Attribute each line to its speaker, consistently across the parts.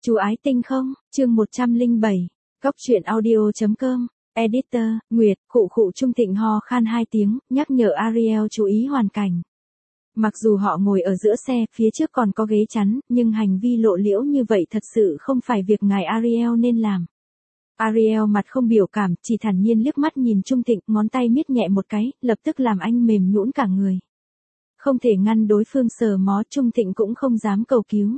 Speaker 1: Chú ái tinh không, chương 107, Góc truyện audio.com, Editor, Nguyệt, khụ Trung Thịnh ho khan 2 tiếng, nhắc nhở Ariel chú ý hoàn cảnh. Mặc dù họ ngồi ở giữa xe, phía trước còn có ghế chắn, nhưng hành vi lộ liễu như vậy thật sự không phải việc ngài Ariel nên làm. Ariel mặt không biểu cảm, chỉ thản nhiên liếc mắt nhìn Trung Thịnh, ngón tay miết nhẹ một cái, lập tức làm anh mềm nhũn cả người. Không thể ngăn đối phương sờ mó, Trung Thịnh cũng không dám cầu cứu.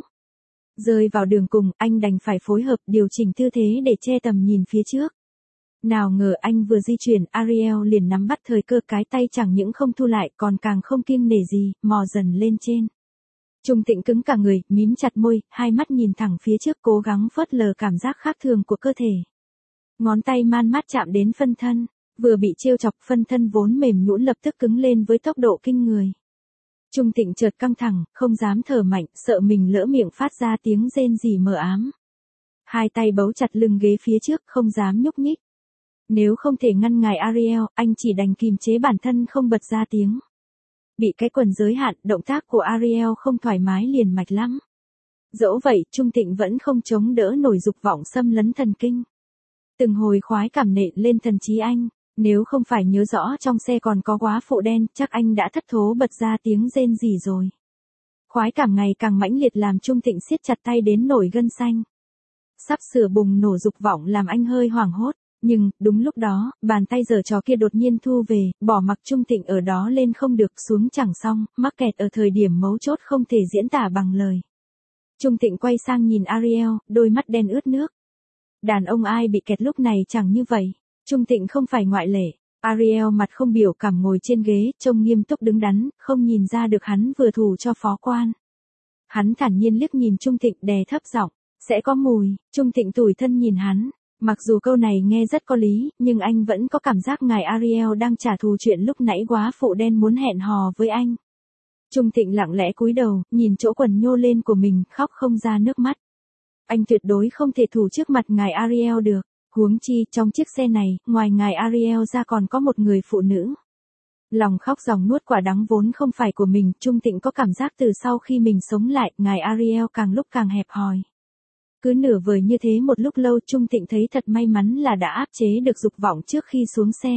Speaker 1: Rơi vào đường cùng, anh đành phải phối hợp điều chỉnh tư thế để che tầm nhìn phía trước. Nào ngờ anh vừa di chuyển, Ariel liền nắm bắt thời cơ, cái tay chẳng những không thu lại còn càng không kiêng nể gì, mò dần lên trên. Trung Thịnh cứng cả người, mím chặt môi, hai mắt nhìn thẳng phía trước, cố gắng phớt lờ cảm giác khác thường của cơ thể. Ngón tay man mát chạm đến phân thân, vừa bị trêu chọc, phân thân vốn mềm nhũn lập tức cứng lên với tốc độ kinh người. Trung Thịnh chợt căng thẳng, không dám thở mạnh, sợ mình lỡ miệng phát ra tiếng rên rỉ mờ ám. Hai tay bấu chặt lưng ghế phía trước, không dám nhúc nhích. Nếu không thể ngăn ngài Ariel, anh chỉ đành kìm chế bản thân không bật ra tiếng. Bị cái quần giới hạn, động tác của Ariel không thoải mái liền mạch lắm. Dẫu vậy, Trung Thịnh vẫn không chống đỡ nổi dục vọng xâm lấn thần kinh. Từng hồi khoái cảm nện lên thần trí anh. Nếu không phải nhớ rõ trong xe còn có góa phụ đen, chắc anh đã thất thố bật ra tiếng rên rỉ rồi. Khoái cảm ngày càng mãnh liệt làm Trung Thịnh siết chặt tay đến nổi gân xanh. Sắp sửa bùng nổ dục vọng làm anh hơi hoảng hốt, nhưng, đúng lúc đó, bàn tay giở trò kia đột nhiên thu về, bỏ mặc Trung Thịnh ở đó lên không được xuống chẳng xong, mắc kẹt ở thời điểm mấu chốt không thể diễn tả bằng lời. Trung Thịnh quay sang nhìn Ariel, đôi mắt đen ướt nước. Đàn ông ai bị kẹt lúc này chẳng như vậy. Trung Thịnh không phải ngoại lệ. Ariel mặt không biểu cảm ngồi trên ghế, trông nghiêm túc đứng đắn, không nhìn ra được hắn vừa thù cho phó quan. Hắn thản nhiên liếc nhìn Trung Thịnh, đè thấp giọng, sẽ có mùi. Trung Thịnh tủi thân nhìn hắn. Mặc dù câu này nghe rất có lý, nhưng anh vẫn có cảm giác ngài Ariel đang trả thù chuyện lúc nãy góa phụ đen muốn hẹn hò với anh. Trung Thịnh lặng lẽ cúi đầu, nhìn chỗ quần nhô lên của mình, khóc không ra nước mắt. Anh tuyệt đối không thể thù trước mặt ngài Ariel được. Huống chi, trong chiếc xe này, ngoài ngài Ariel ra còn có một người phụ nữ. Lòng khóc dòng nuốt quả đắng vốn không phải của mình, Trung Thịnh có cảm giác từ sau khi mình sống lại, ngài Ariel càng lúc càng hẹp hòi. Cứ nửa vời như thế một lúc lâu, Trung Thịnh thấy thật may mắn là đã áp chế được dục vọng trước khi xuống xe.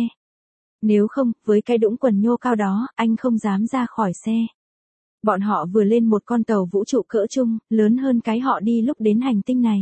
Speaker 1: Nếu không, với cái đũng quần nhô cao đó, anh không dám ra khỏi xe. Bọn họ vừa lên một con tàu vũ trụ cỡ trung, lớn hơn cái họ đi lúc đến hành tinh này.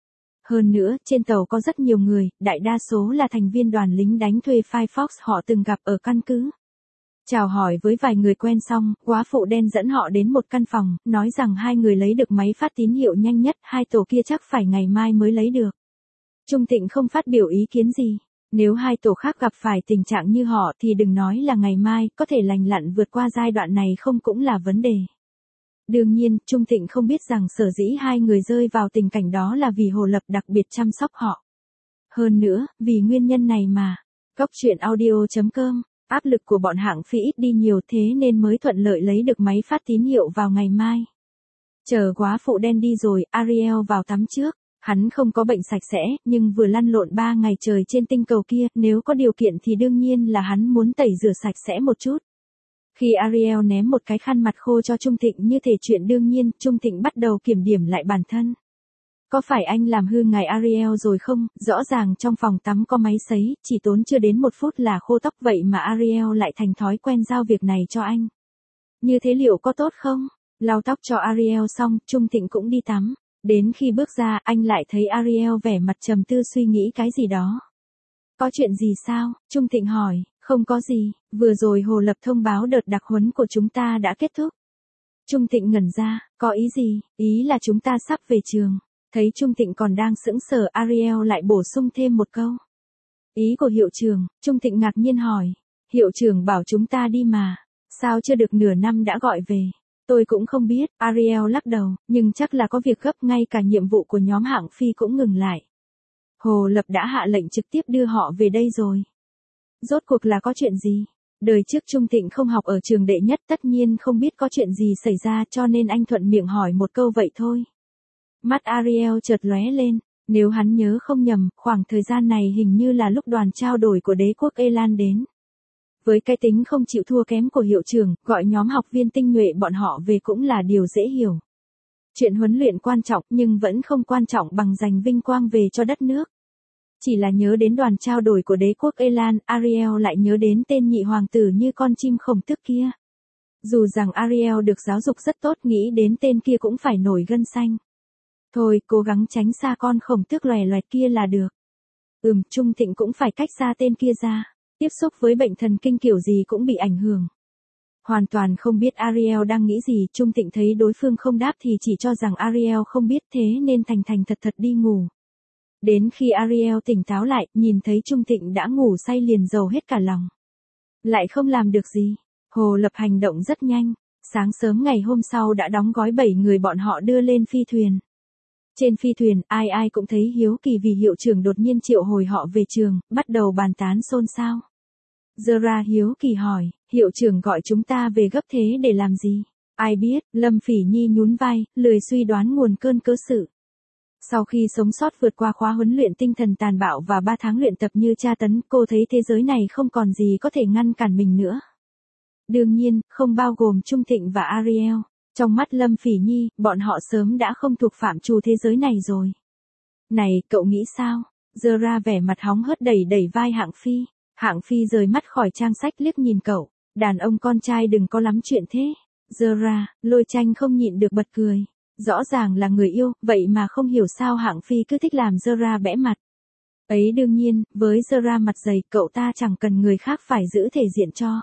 Speaker 1: Hơn nữa, trên tàu có rất nhiều người, đại đa số là thành viên đoàn lính đánh thuê Firefox họ từng gặp ở căn cứ. Chào hỏi với vài người quen xong, góa phụ đen dẫn họ đến một căn phòng, nói rằng hai người lấy được máy phát tín hiệu nhanh nhất, hai tổ kia chắc phải ngày mai mới lấy được. Trung Thịnh không phát biểu ý kiến gì. Nếu hai tổ khác gặp phải tình trạng như họ thì đừng nói là ngày mai, có thể lành lặn vượt qua giai đoạn này không cũng là vấn đề. Đương nhiên, Trung Thịnh không biết rằng sở dĩ hai người rơi vào tình cảnh đó là vì Hồ Lập đặc biệt chăm sóc họ. Hơn nữa, vì nguyên nhân này mà, Góc truyện audio.com, áp lực của bọn hạng phí ít đi nhiều thế nên mới thuận lợi lấy được máy phát tín hiệu vào ngày mai. Chờ góa phụ đen đi rồi, Ariel vào tắm trước. Hắn không có bệnh sạch sẽ, nhưng vừa lăn lộn 3 ngày trời trên tinh cầu kia, nếu có điều kiện thì đương nhiên là hắn muốn tẩy rửa sạch sẽ một chút. Khi Ariel ném một cái khăn mặt khô cho Trung Thịnh như thể chuyện đương nhiên, Trung Thịnh bắt đầu kiểm điểm lại bản thân. Có phải anh làm hư ngài Ariel rồi không? Rõ ràng trong phòng tắm có máy sấy, chỉ tốn chưa đến 1 phút là khô tóc, vậy mà Ariel lại thành thói quen giao việc này cho anh. Như thế liệu có tốt không? Lau tóc cho Ariel xong, Trung Thịnh cũng đi tắm. Đến khi bước ra, anh lại thấy Ariel vẻ mặt trầm tư suy nghĩ cái gì đó. Có chuyện gì sao? Trung Thịnh hỏi. Không có gì, vừa rồi Hồ Lập thông báo đợt đặc huấn của chúng ta đã kết thúc. Trung Thịnh ngẩn ra, có ý gì? Ý là chúng ta sắp về trường. Thấy Trung Thịnh còn đang sững sờ, Ariel lại bổ sung thêm một câu. Ý của hiệu trưởng? Trung Thịnh ngạc nhiên hỏi. Hiệu trưởng bảo chúng ta đi mà. Sao chưa được nửa năm đã gọi về? Tôi cũng không biết, Ariel lắc đầu, nhưng chắc là có việc gấp, ngay cả nhiệm vụ của nhóm hạng phi cũng ngừng lại. Hồ Lập đã hạ lệnh trực tiếp đưa họ về đây rồi. Rốt cuộc là có chuyện gì? Đời trước Trung Thịnh không học ở trường đệ nhất, tất nhiên không biết có chuyện gì xảy ra, cho nên anh thuận miệng hỏi một câu vậy thôi. Mắt Ariel chợt lóe lên, nếu hắn nhớ không nhầm, khoảng thời gian này hình như là lúc đoàn trao đổi của đế quốc Elan đến. Với cái tính không chịu thua kém của hiệu trưởng, gọi nhóm học viên tinh nhuệ bọn họ về cũng là điều dễ hiểu. Chuyện huấn luyện quan trọng nhưng vẫn không quan trọng bằng giành vinh quang về cho đất nước. Chỉ là nhớ đến đoàn trao đổi của đế quốc Elan, Ariel lại nhớ đến tên nhị hoàng tử như con chim khổng tước kia. Dù rằng Ariel được giáo dục rất tốt, nghĩ đến tên kia cũng phải nổi gân xanh. Thôi, cố gắng tránh xa con khổng tước loè loẹt kia là được. Trung Thịnh cũng phải cách xa tên kia ra. Tiếp xúc với bệnh thần kinh kiểu gì cũng bị ảnh hưởng. Hoàn toàn không biết Ariel đang nghĩ gì, Trung Thịnh thấy đối phương không đáp thì chỉ cho rằng Ariel không biết, thế nên thành thành thật thật đi ngủ. Đến khi Ariel tỉnh táo lại, nhìn thấy Trung Thịnh đã ngủ say liền rầu hết cả lòng. Lại không làm được gì. Hồ Lập hành động rất nhanh. Sáng sớm ngày hôm sau đã đóng gói 7 người bọn họ đưa lên phi thuyền. Trên phi thuyền, ai ai cũng thấy hiếu kỳ vì hiệu trưởng đột nhiên triệu hồi họ về trường, bắt đầu bàn tán xôn xao. Zara hiếu kỳ hỏi, hiệu trưởng gọi chúng ta về gấp thế để làm gì? Ai biết, Lâm Phỉ Nhi nhún vai, lười suy đoán nguồn cơn cớ sự. Sau khi sống sót vượt qua khóa huấn luyện tinh thần tàn bạo và 3 tháng luyện tập như tra tấn, cô thấy thế giới này không còn gì có thể ngăn cản mình nữa. Đương nhiên, không bao gồm Trung Thịnh và Ariel. Trong mắt Lâm Phỉ Nhi, bọn họ sớm đã không thuộc phạm trù thế giới này rồi. Này, cậu nghĩ sao? Zara vẻ mặt hóng hớt đẩy vai Hạng Phi. Hạng Phi rời mắt khỏi trang sách liếc nhìn cậu. Đàn ông con trai đừng có lắm chuyện thế. Zara, Lôi Tranh không nhịn được bật cười. Rõ ràng là người yêu, vậy mà không hiểu sao Hạng Phi cứ thích làm Zara bẽ mặt. Ấy đương nhiên, với Zara mặt dày, cậu ta chẳng cần người khác phải giữ thể diện cho.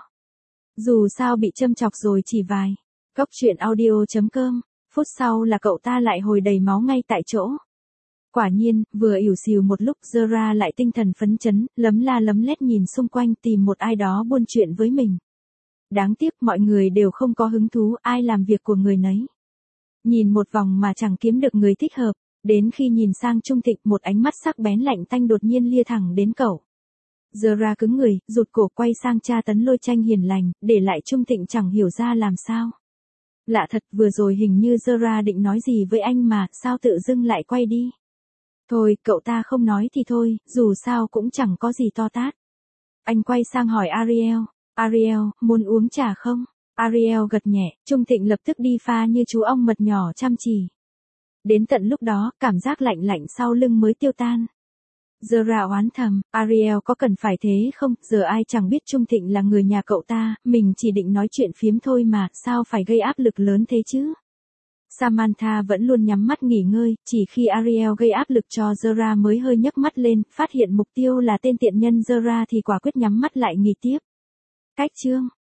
Speaker 1: Dù sao bị châm chọc rồi chỉ vài. Góc truyện audio.com. Phút sau là cậu ta lại hồi đầy máu ngay tại chỗ. Quả nhiên, vừa ỉu xìu một lúc, Zara lại tinh thần phấn chấn, lấm la lấm lét nhìn xung quanh tìm một ai đó buôn chuyện với mình. Đáng tiếc mọi người đều không có hứng thú, ai làm việc của người nấy. Nhìn một vòng mà chẳng kiếm được người thích hợp, đến khi nhìn sang Trung Thịnh, một ánh mắt sắc bén lạnh tanh đột nhiên lia thẳng đến cậu. Zara cứng người, rụt cổ quay sang tra tấn Lôi Tranh hiền lành, để lại Trung Thịnh chẳng hiểu ra làm sao. Lạ thật, vừa rồi hình như Zara định nói gì với anh mà, sao tự dưng lại quay đi. Thôi, cậu ta không nói thì thôi, dù sao cũng chẳng có gì to tát. Anh quay sang hỏi Ariel. Ariel, muốn uống trà không? Ariel gật nhẹ, Trung Thịnh lập tức đi pha như chú ong mật nhỏ chăm chỉ. Đến tận lúc đó, cảm giác lạnh lạnh sau lưng mới tiêu tan. Zara oán thầm, Ariel có cần phải thế không, giờ ai chẳng biết Trung Thịnh là người nhà cậu ta, mình chỉ định nói chuyện phiếm thôi mà, sao phải gây áp lực lớn thế chứ? Samantha vẫn luôn nhắm mắt nghỉ ngơi, chỉ khi Ariel gây áp lực cho Zara mới hơi nhấc mắt lên, phát hiện mục tiêu là tên tiện nhân Zara thì quả quyết nhắm mắt lại nghỉ tiếp. Cách chương